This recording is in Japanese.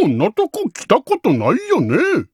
こんなとこ来たことないよね。